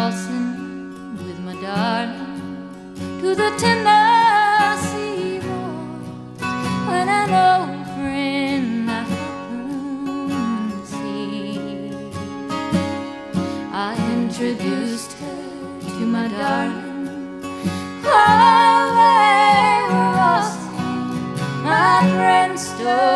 waltzing with my darling to the Tennessee waltz when an old friend I happened to see. I introduced her to my darling while they were waltzing. My friend stole